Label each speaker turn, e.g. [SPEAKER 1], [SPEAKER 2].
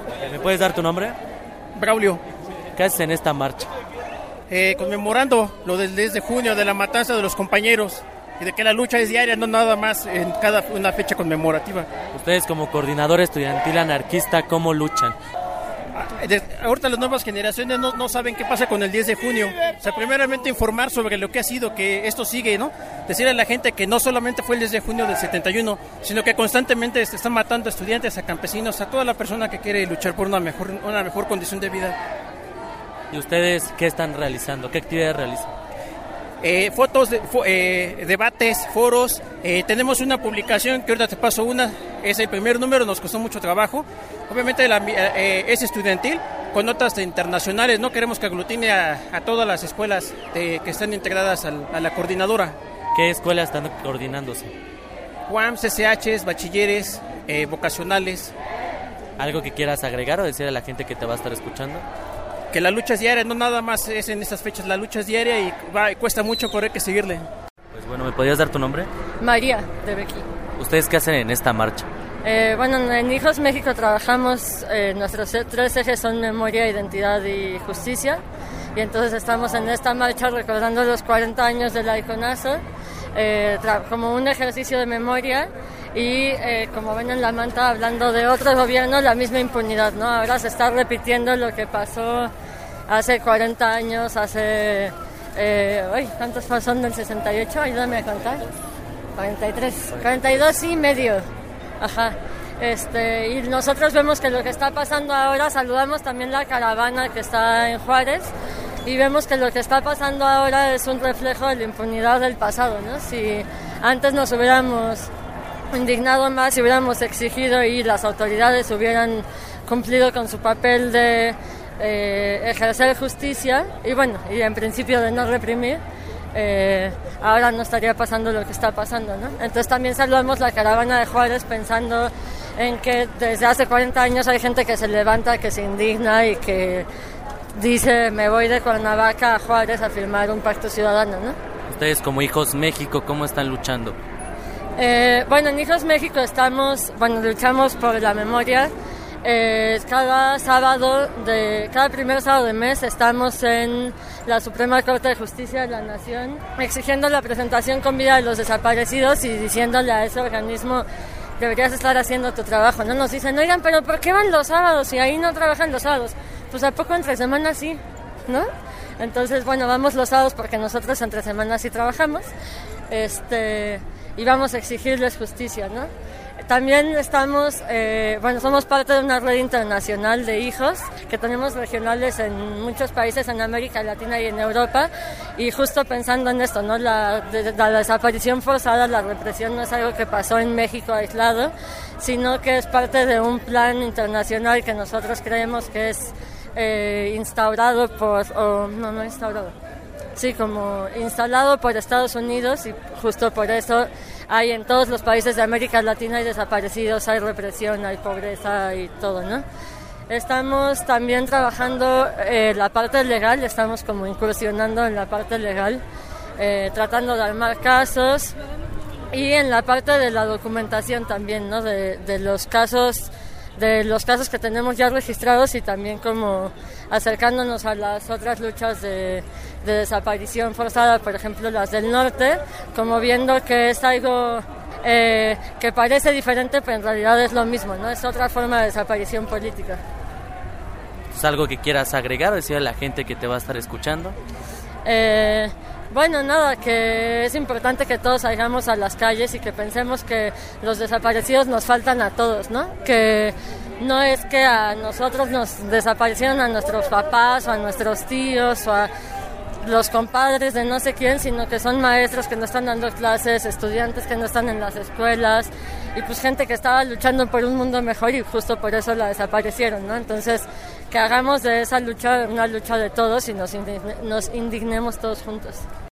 [SPEAKER 1] ¿Me puedes dar tu nombre?
[SPEAKER 2] Braulio.
[SPEAKER 1] ¿Qué haces en esta marcha?
[SPEAKER 2] Conmemorando lo del 10 de junio, de la matanza de los compañeros y de que la lucha es diaria, no nada más en cada una fecha conmemorativa.
[SPEAKER 1] Ustedes como coordinador estudiantil anarquista, ¿cómo luchan?
[SPEAKER 2] Ahorita las nuevas generaciones no saben qué pasa con el 10 de junio. O sea, primeramente informar sobre lo que ha sido, que esto sigue, ¿no? Decirle a la gente que no solamente fue el 10 de junio del 71, sino que constantemente se están matando a estudiantes, a campesinos, a toda la persona que quiere luchar por una mejor condición de vida.
[SPEAKER 1] ¿Y ustedes qué están realizando? ¿Qué actividades realizan?
[SPEAKER 2] Fotos, debates, foros. Tenemos una publicación que ahorita te paso una. Es el primer número, nos costó mucho trabajo. Obviamente es estudiantil, con notas internacionales. No queremos que aglutine a todas las escuelas que están integradas a la coordinadora.
[SPEAKER 1] ¿Qué escuelas están coordinándose?
[SPEAKER 2] UAM, CCHs, bachilleres, vocacionales.
[SPEAKER 1] ¿Algo que quieras agregar o decir a la gente que te va a estar escuchando?
[SPEAKER 2] Que la lucha es diaria, no nada más es en estas fechas, la lucha es diaria y cuesta mucho, pero hay que seguirle.
[SPEAKER 1] Pues bueno, ¿me podrías dar tu nombre?
[SPEAKER 3] María, de Bequi.
[SPEAKER 1] ¿Ustedes qué hacen en esta marcha?
[SPEAKER 3] Bueno, en Hijos México trabajamos, nuestros 3 ejes son memoria, identidad y justicia, y entonces estamos en esta marcha recordando los 40 años de la Iconazo, como un ejercicio de memoria. Y como ven en la manta, hablando de otro gobierno, la misma impunidad, ¿no? Ahora se está repitiendo lo que pasó hace 40 años, ¿cuántos son del 68? Ayúdame a contar. 43, 42 y medio. Ajá. Y nosotros vemos que lo que está pasando ahora, saludamos también la caravana que está en Juárez, y vemos que lo que está pasando ahora es un reflejo de la impunidad del pasado, ¿no? Si antes nos hubiéramos indignado más, si hubiéramos exigido y las autoridades hubieran cumplido con su papel de ejercer justicia y en principio de no reprimir, ahora no estaría pasando lo que está pasando, ¿no? Entonces también saludamos la caravana de Juárez pensando en que desde hace 40 años hay gente que se levanta, que se indigna y que dice: me voy de Cuernavaca a Juárez a firmar un pacto ciudadano, ¿no?
[SPEAKER 1] Ustedes como Hijos México, ¿cómo están luchando?
[SPEAKER 3] En Hijos México luchamos por la memoria. Cada primer sábado de mes estamos en la Suprema Corte de Justicia de la Nación exigiendo la presentación con vida de los desaparecidos y diciéndole a ese organismo: deberías estar haciendo tu trabajo, ¿no? Nos dicen: oigan, pero ¿por qué van los sábados y ahí no trabajan los sábados? Pues ¿a poco entre semanas sí? ¿No? Entonces, vamos los sábados porque nosotros entre semanas sí trabajamos. Y vamos a exigirles justicia, ¿no? También estamos, somos parte de una red internacional de hijos que tenemos regionales en muchos países en América Latina y en Europa, y justo pensando en esto, ¿no? La desaparición forzada, la represión no es algo que pasó en México aislado, sino que es parte de un plan internacional que nosotros creemos que es instalado por Estados Unidos, y justo por eso hay en todos los países de América Latina hay desaparecidos, hay represión, hay pobreza y todo, ¿no? Estamos también trabajando la parte legal, estamos como incursionando en la parte legal, tratando de armar casos, y en la parte de la documentación también, ¿no? De los casos que tenemos ya registrados, y también como acercándonos a las otras luchas de desaparición forzada, por ejemplo las del norte, como viendo que es algo que parece diferente, pero en realidad es lo mismo, ¿no? Es otra forma de desaparición política.
[SPEAKER 1] ¿Es algo que quieras agregar o decir a la gente que te va a estar escuchando?
[SPEAKER 3] Que es importante que todos salgamos a las calles y que pensemos que los desaparecidos nos faltan a todos, ¿no? Que no es que a nosotros nos desaparecieron a nuestros papás o a nuestros tíos o a los compadres de no sé quién, sino que son maestros que no están dando clases, estudiantes que no están en las escuelas, y pues gente que estaba luchando por un mundo mejor y justo por eso la desaparecieron, ¿no? Entonces, que hagamos de esa lucha una lucha de todos y nos indignemos todos juntos.